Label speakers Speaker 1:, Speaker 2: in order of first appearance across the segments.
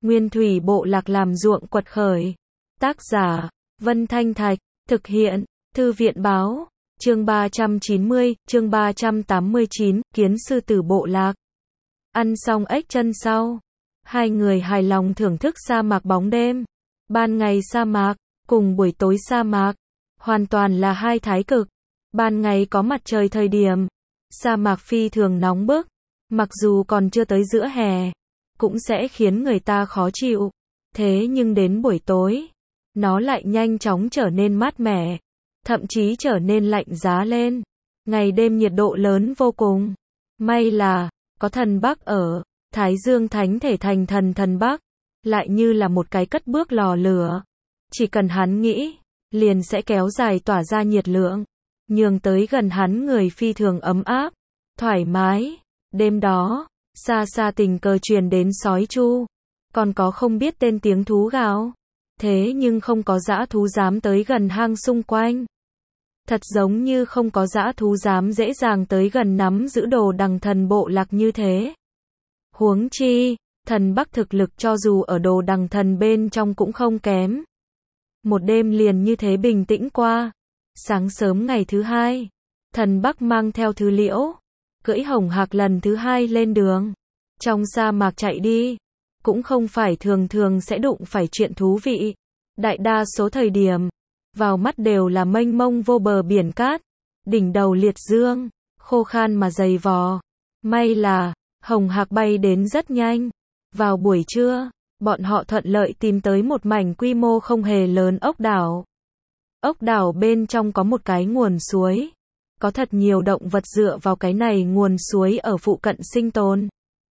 Speaker 1: Nguyên thủy bộ lạc làm ruộng quật khởi. Tác giả, Vân Thanh Thạch, thực hiện, Thư viện báo, chương 390, chương 389, kiến sư tử bộ lạc. Ăn xong ếch chân sau, hai người hài lòng thưởng thức sa mạc bóng đêm. Ban ngày sa mạc, cùng buổi tối sa mạc, hoàn toàn là hai thái cực. Ban ngày có mặt trời thời điểm, sa mạc phi thường nóng bức, mặc dù còn chưa tới giữa hè, cũng sẽ khiến người ta khó chịu. Thế nhưng đến buổi tối, nó lại nhanh chóng trở nên mát mẻ, thậm chí trở nên lạnh giá lên. Ngày đêm nhiệt độ lớn vô cùng. May là, có thần Bắc ở, Thái Dương thánh thể thành thần Bắc, lại như là một cái cất bước lò lửa. Chỉ cần hắn nghĩ, liền sẽ kéo dài tỏa ra nhiệt lượng, nhường tới gần hắn người phi thường ấm áp, thoải mái. Đêm đó, xa xa tình cờ truyền đến sói chu, còn có không biết tên tiếng thú gào. Thế nhưng không có dã thú dám tới gần hang xung quanh. Thật giống như không có dã thú dám dễ dàng tới gần nắm giữ đồ đằng thần bộ lạc như thế. Huống chi, thần Bắc thực lực cho dù ở đồ đằng thần bên trong cũng không kém. Một đêm liền như thế bình tĩnh qua. Sáng sớm ngày thứ hai, thần Bắc mang theo Thứ Liễu, cưỡi hồng hạc lần thứ hai lên đường. Trong sa mạc chạy đi, cũng không phải thường thường sẽ đụng phải chuyện thú vị. Đại đa số thời điểm, vào mắt đều là mênh mông vô bờ biển cát, đỉnh đầu liệt dương, khô khan mà dày vò. May là, hồng hạc bay đến rất nhanh. Vào buổi trưa, bọn họ thuận lợi tìm tới một mảnh quy mô không hề lớn ốc đảo. Ốc đảo bên trong có một cái nguồn suối. Có thật nhiều động vật dựa vào cái này nguồn suối ở phụ cận sinh tồn.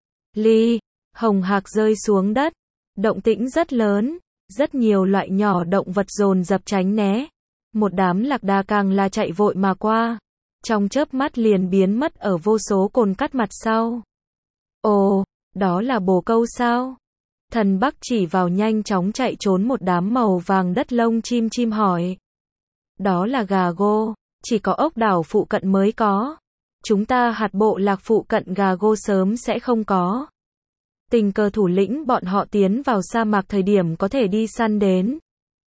Speaker 1: Hồng hạc rơi xuống đất, động tĩnh rất lớn, rất nhiều loại nhỏ động vật dồn dập tránh né. Một đám lạc đà càng là chạy vội mà qua, trong chớp mắt liền biến mất ở vô số cồn cát mặt sau. Ồ, đó là bồ câu sao? Thần Bắc chỉ vào nhanh chóng chạy trốn một đám màu vàng đất lông chim hỏi. Đó là gà gô, chỉ có ốc đảo phụ cận mới có. Chúng ta hạt bộ lạc phụ cận gà gô sớm sẽ không có. Tình cờ thủ lĩnh bọn họ tiến vào sa mạc thời điểm có thể đi săn đến.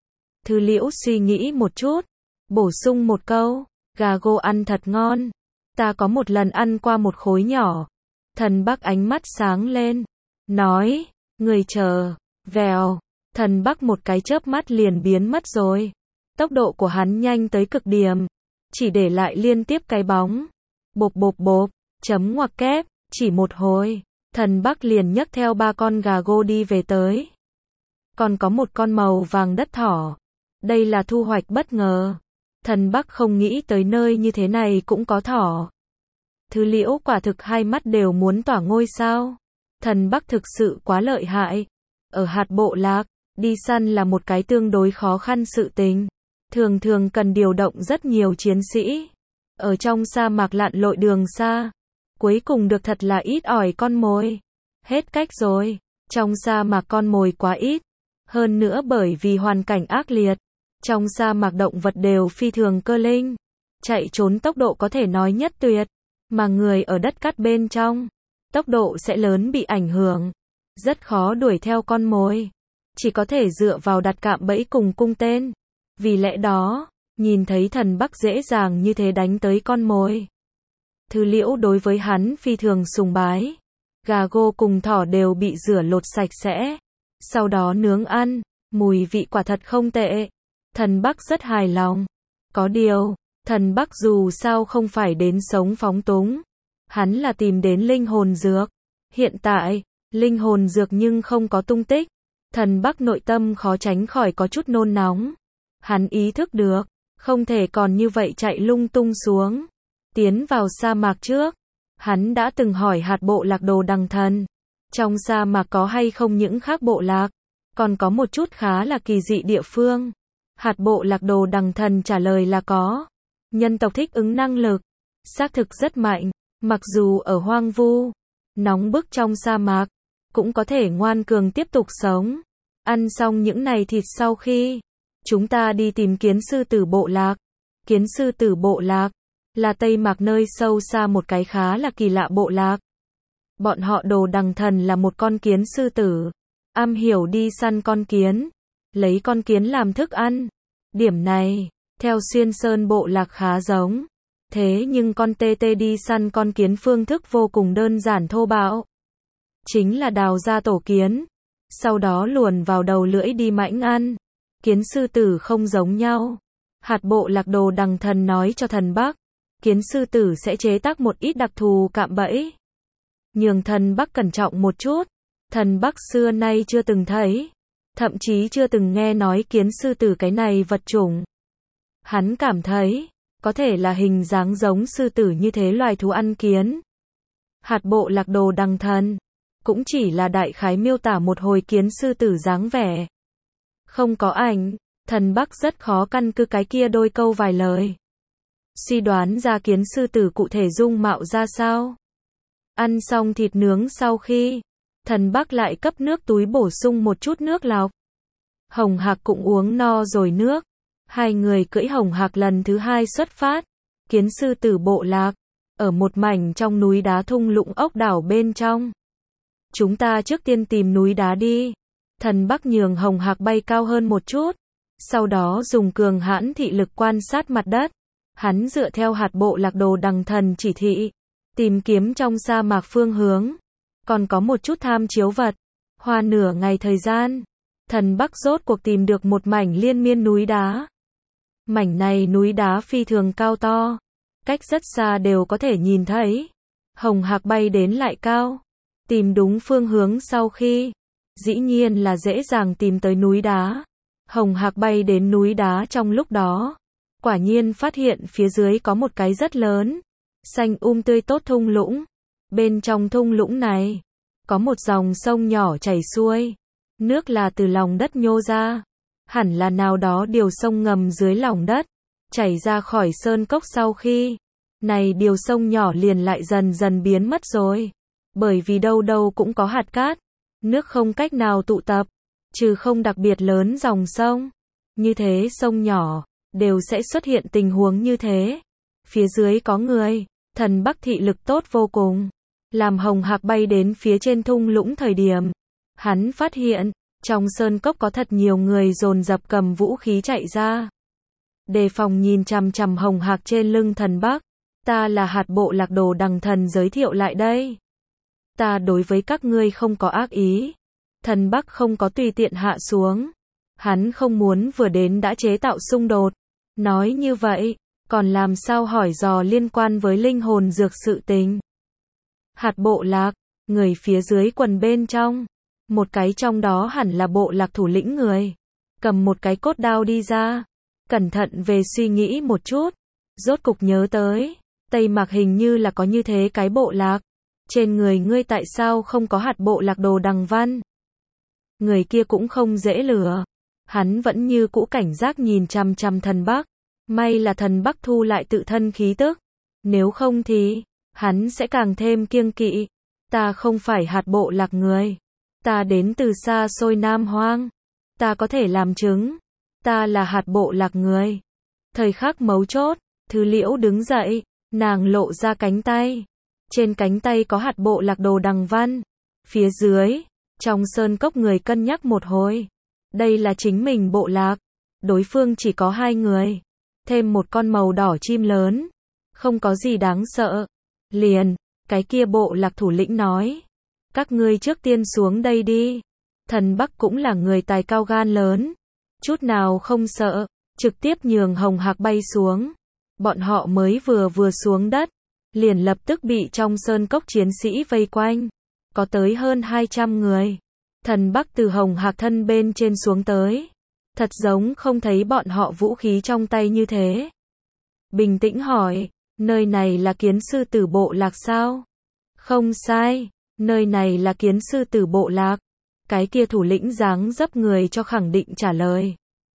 Speaker 1: Thứ Liễu suy nghĩ một chút, bổ sung một câu, gà gô ăn thật ngon. Ta có một lần ăn qua một khối nhỏ. Thần Bắc ánh mắt sáng lên, nói, người chờ, vèo. Thần Bắc một cái chớp mắt liền biến mất rồi. Tốc độ của hắn nhanh tới cực điểm, chỉ để lại liên tiếp cái bóng. Bộp bộp bộp, chấm ngoặc kép, chỉ một hồi. Thần Bắc liền nhấc theo 3 con gà gô đi về tới. Còn có một con màu vàng đất thỏ. Đây là thu hoạch bất ngờ. Thần Bắc không nghĩ tới nơi như thế này cũng có thỏ. Thứ Liễu quả thực hai mắt đều muốn tỏa ngôi sao. Thần Bắc thực sự quá lợi hại. Ở hạt bộ lạc, đi săn là một cái tương đối khó khăn sự tình. Thường thường cần điều động rất nhiều chiến sĩ. Ở trong sa mạc lặn lội đường xa. Cuối cùng được thật là ít ỏi con mồi. Hết cách rồi. Trong sa mạc con mồi quá ít. Hơn nữa bởi vì hoàn cảnh ác liệt. Trong sa mạc động vật đều phi thường cơ linh. Chạy trốn tốc độ có thể nói nhất tuyệt. Mà người ở đất cát bên trong, tốc độ sẽ lớn bị ảnh hưởng. Rất khó đuổi theo con mồi. Chỉ có thể dựa vào đặt cạm bẫy cùng cung tên. Vì lẽ đó, nhìn thấy thần Bắc dễ dàng như thế đánh tới con mồi. Thứ Liễu đối với hắn phi thường sùng bái. Gà gô cùng thỏ đều bị rửa lột sạch sẽ. Sau đó nướng ăn, mùi vị quả thật không tệ. Thần Bắc rất hài lòng. Có điều, thần Bắc dù sao không phải đến sống phóng túng. Hắn là tìm đến linh hồn dược. Hiện tại, linh hồn dược nhưng không có tung tích. Thần Bắc nội tâm khó tránh khỏi có chút nôn nóng. Hắn ý thức được, không thể còn như vậy chạy lung tung xuống. Tiến vào sa mạc trước, hắn đã từng hỏi hạt bộ lạc đồ đằng thần. Trong sa mạc có hay không những khác bộ lạc, còn có một chút khá là kỳ dị địa phương. Hạt bộ lạc đồ đằng thần trả lời là có. Nhân tộc thích ứng năng lực, xác thực rất mạnh, mặc dù ở hoang vu, nóng bức trong sa mạc, cũng có thể ngoan cường tiếp tục sống. Ăn xong những này thịt sau khi, chúng ta đi tìm kiến sư tử bộ lạc. Kiến sư tử bộ lạc là Tây Mạc nơi sâu xa một cái khá là kỳ lạ bộ lạc. Bọn họ đồ đằng thần là một con kiến sư tử. am hiểu đi săn con kiến, lấy con kiến làm thức ăn. Điểm này, theo Xuyên Sơn bộ lạc khá giống. Thế nhưng con tê tê đi săn con kiến phương thức vô cùng đơn giản thô bạo. Chính là đào ra tổ kiến, sau đó luồn vào đầu lưỡi đi mãnh ăn. Kiến sư tử không giống nhau. Hạt bộ lạc Đồ Đằng Thần nói cho thần Bắc, kiến sư tử sẽ chế tác một ít đặc thù cạm bẫy. Nhường thần Bắc cẩn trọng một chút. Thần Bắc xưa nay chưa từng thấy, thậm chí chưa từng nghe nói kiến sư tử cái này vật chủng. Hắn cảm thấy, có thể là hình dáng giống sư tử như thế loài thú ăn kiến. Hạt bộ lạc Đồ Đằng Thần cũng chỉ là đại khái miêu tả một hồi kiến sư tử dáng vẻ. Không có ảnh, thần Bắc rất khó căn cứ cái kia đôi câu vài lời suy đoán ra kiến sư tử cụ thể dung mạo ra sao. Ăn xong thịt nướng sau khi, thần Bắc lại cấp nước túi bổ sung một chút nước lọc. Hồng Hạc cũng uống no rồi nước. Hai người cưỡi Hồng Hạc lần thứ hai xuất phát. Kiến sư tử bộ lạc, ở một mảnh trong núi đá thung lũng ốc đảo bên trong. Chúng ta trước tiên tìm núi đá đi. Thần Bắc nhường Hồng Hạc bay cao hơn một chút. Sau đó dùng cường hãn thị lực quan sát mặt đất. Hắn dựa theo hạt bộ lạc Đồ Đằng Thần chỉ thị, tìm kiếm trong sa mạc phương hướng. Còn có một chút tham chiếu vật. Hoa nửa ngày thời gian, thần Bắc rốt cuộc tìm được một mảnh liên miên núi đá. Mảnh này núi đá phi thường cao to, cách rất xa đều có thể nhìn thấy. Hồng Hạc bay đến lại cao, tìm đúng phương hướng sau khi, dĩ nhiên là dễ dàng tìm tới núi đá. Hồng Hạc bay đến núi đá trong lúc đó, quả nhiên phát hiện phía dưới có một cái rất lớn, xanh tươi tốt thung lũng. Bên trong thung lũng này, có một dòng sông nhỏ chảy xuôi, nước là từ lòng đất nhô ra, hẳn là nào đó điều sông ngầm dưới lòng đất, chảy ra khỏi sơn cốc sau khi, này điều sông nhỏ liền lại dần dần biến mất rồi, bởi vì đâu đâu cũng có hạt cát, nước không cách nào tụ tập, trừ không đặc biệt lớn dòng sông, như thế sông nhỏ, đều sẽ xuất hiện tình huống như thế. Phía dưới có người, thần Bắc thị lực tốt vô cùng. Làm Hồng Hạc bay đến phía trên thung lũng thời điểm, hắn phát hiện, trong sơn cốc có thật nhiều người dồn dập cầm vũ khí chạy ra. Đề phòng nhìn chằm chằm Hồng Hạc trên lưng thần Bắc. Ta là hạt bộ lạc Đồ Đằng Thần giới thiệu lại đây. Ta đối với các ngươi không có ác ý. Thần Bắc không có tùy tiện hạ xuống. Hắn không muốn vừa đến đã chế tạo xung đột. Nói như vậy, còn làm sao hỏi dò liên quan với linh hồn dược sự tình. Hạt bộ lạc, người phía dưới quần bên trong. Một cái trong đó hẳn là bộ lạc thủ lĩnh người. Cầm một cái cốt đao đi ra. Cẩn thận về suy nghĩ một chút. Rốt cục nhớ tới. Tây Mạc hình như là có như thế cái bộ lạc. Trên người ngươi tại sao không có hạt bộ lạc Đồ Đằng Văn? Người kia cũng không dễ lừa. Hắn vẫn như cũ cảnh giác nhìn chằm chằm thần Bắc. May là thần Bắc thu lại tự thân khí tức. Nếu không thì, hắn sẽ càng thêm kiêng kỵ. Ta không phải hạt bộ lạc người. Ta đến từ xa xôi Nam Hoang. Ta có thể làm chứng. Ta là hạt bộ lạc người. Thời khắc mấu chốt, Thứ Liễu đứng dậy, nàng lộ ra cánh tay. Trên cánh tay có hạt bộ lạc Đồ Đằng Văn. Phía dưới, trong sơn cốc người cân nhắc một hồi. Đây là chính mình bộ lạc. Đối phương chỉ có 2 người. Thêm một con màu đỏ chim lớn. Không có gì đáng sợ. Liền, cái kia bộ lạc thủ lĩnh nói. Các ngươi trước tiên xuống đây đi. Thần Bắc cũng là người tài cao gan lớn. Chút nào không sợ. Trực tiếp nhường Hồng Hạc bay xuống. Bọn họ mới vừa xuống đất. Liền lập tức bị trong sơn cốc chiến sĩ vây quanh. Có tới hơn 200 người. Thần Bắc từ Hồng Hạc thân bên trên xuống tới. Thật giống không thấy bọn họ vũ khí trong tay như thế. Bình tĩnh hỏi, nơi này là kiến sư tử bộ lạc sao? Không sai, nơi này là kiến sư tử bộ lạc. Cái kia thủ lĩnh dáng dấp người cho khẳng định trả lời.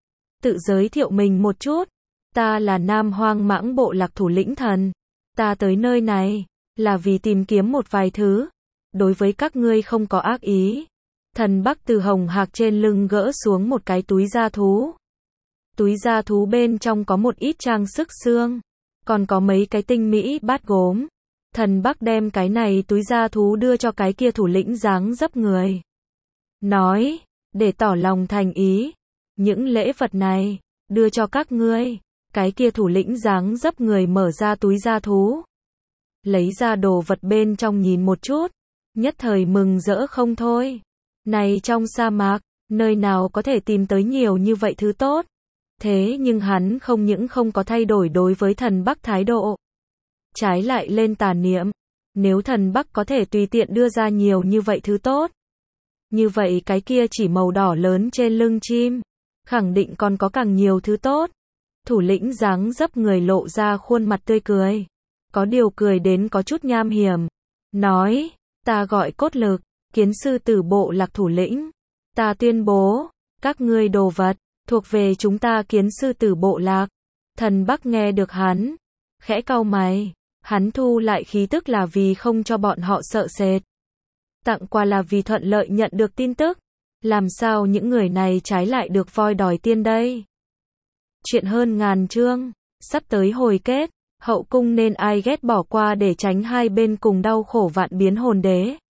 Speaker 1: Tự giới thiệu mình một chút. Ta là Nam Hoang Mãng bộ lạc thủ lĩnh thần. Ta tới nơi này, là vì tìm kiếm một vài thứ. Đối với các ngươi không có ác ý. Thần Bắc từ Hồng Hạc trên lưng gỡ xuống một cái túi da thú. Túi da thú bên trong có một ít trang sức xương. Còn có mấy cái tinh mỹ bát gốm. Thần Bắc đem cái này túi da thú đưa cho cái kia thủ lĩnh dáng dấp người. nói, để tỏ lòng thành ý, những lễ vật này, đưa cho các ngươi. Cái kia thủ lĩnh dáng dấp người mở ra túi da thú, lấy ra đồ vật bên trong nhìn một chút, nhất thời mừng rỡ không thôi. Này trong sa mạc, nơi nào có thể tìm tới nhiều như vậy thứ tốt. Thế nhưng hắn không những không có thay đổi đối với thần Bắc thái độ, trái lại lên tà niệm. Nếu thần Bắc có thể tùy tiện đưa ra nhiều như vậy thứ tốt, như vậy cái kia chỉ màu đỏ lớn trên lưng chim, khẳng định còn có càng nhiều thứ tốt. Thủ lĩnh dáng dấp người lộ ra khuôn mặt tươi cười, có điều cười đến có chút nham hiểm, nói, ta gọi Cốt Lực, Kiến Sư Tử Bộ Lạc thủ lĩnh, ta tuyên bố, các ngươi đồ vật, thuộc về chúng ta Kiến Sư Tử Bộ Lạc. Thần Bắc nghe được hắn, khẽ cau mày, hắn thu lại khí tức là vì không cho bọn họ sợ sệt. Tặng quà là vì thuận lợi nhận được tin tức, làm sao những người này trái lại được voi đòi tiên đây. Chuyện hơn ngàn chương, sắp tới hồi kết, hậu cung nên ai ghét bỏ qua để tránh hai bên cùng đau khổ vạn biến hồn đế.